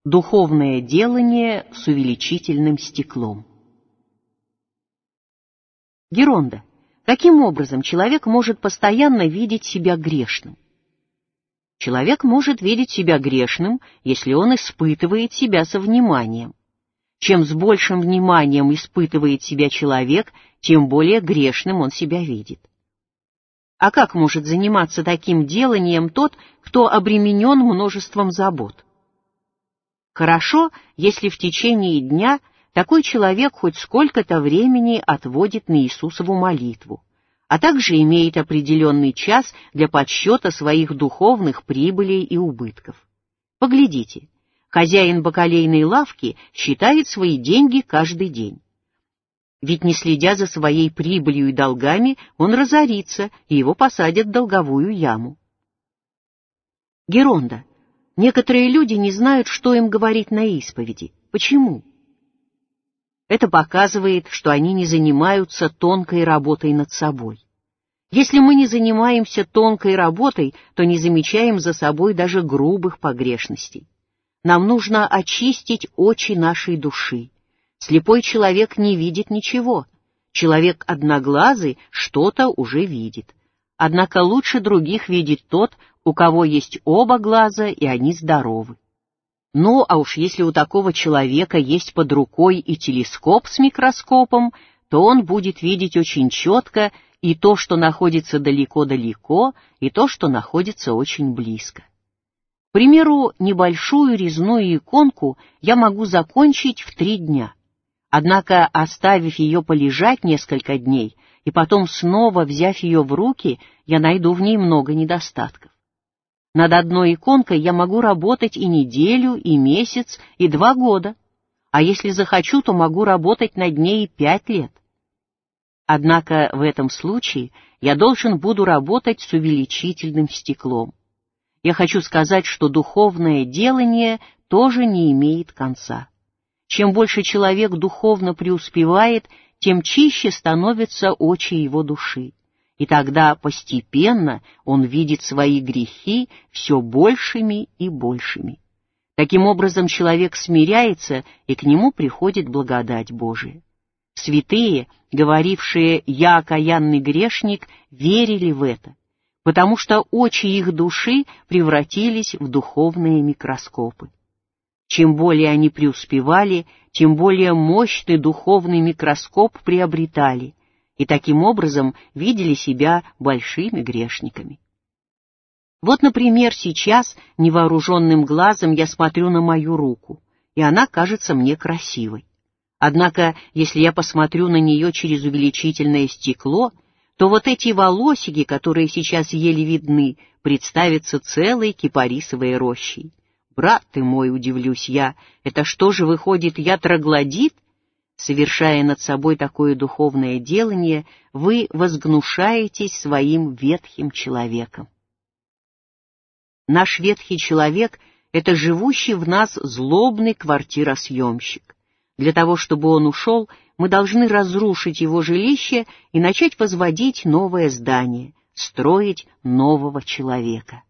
Духовное делание с увеличительным стеклом. Геронда. Каким образом человек может постоянно видеть себя грешным? Человек может видеть себя грешным, если он испытывает себя со вниманием. Чем с большим вниманием испытывает себя человек, тем более грешным он себя видит. А как может заниматься таким деланием тот, кто обременен множеством забот? Хорошо, если в течение дня такой человек хоть сколько-то времени отводит на Иисусову молитву, а также имеет определенный час для подсчета своих духовных прибылей и убытков. Поглядите, хозяин бакалейной лавки считает свои деньги каждый день. Ведь не следя за своей прибылью и долгами, он разорится, и его посадят в долговую яму. Геронда. Некоторые люди не знают, что им говорить на исповеди. Почему? Это показывает, что они не занимаются тонкой работой над собой. Если мы не занимаемся тонкой работой, то не замечаем за собой даже грубых погрешностей. Нам нужно очистить очи нашей души. Слепой человек не видит ничего. Человек одноглазый что-то уже видит. Однако лучше других видит тот, у кого есть оба глаза, и они здоровы. Ну, а уж если у такого человека есть под рукой и телескоп с микроскопом, то он будет видеть очень четко и то, что находится далеко-далеко, и то, что находится очень близко. К примеру, небольшую резную иконку я могу закончить в 3 дня. Однако, оставив ее полежать несколько дней, и потом снова взяв ее в руки, я найду в ней много недостатков. Над одной иконкой я могу работать и неделю, и месяц, и 2 года, а если захочу, то могу работать над ней и 5 лет. Однако в этом случае я должен буду работать с увеличительным стеклом. Я хочу сказать, что духовное делание тоже не имеет конца. Чем больше человек духовно преуспевает, тем чище становятся очи его души. И тогда постепенно он видит свои грехи все большими и большими. Таким образом, человек смиряется, и к нему приходит благодать Божия. Святые, говорившие «я окаянный грешник», верили в это, потому что очи их души превратились в духовные микроскопы. Чем более они преуспевали, тем более мощный духовный микроскоп приобретали, и таким образом видели себя большими грешниками. Вот, например, сейчас невооруженным глазом я смотрю на мою руку, и она кажется мне красивой. Однако, если я посмотрю на нее через увеличительное стекло, то вот эти волосики, которые сейчас еле видны, представятся целой кипарисовой рощей. Брат ты мой, удивлюсь я, это что же выходит, я троглодит? Совершая над собой такое духовное делание, вы возгнушаетесь своим ветхим человеком. Наш ветхий человек — это живущий в нас злобный квартиросъемщик. Для того, чтобы он ушел, мы должны разрушить его жилище и начать возводить новое здание, строить нового человека.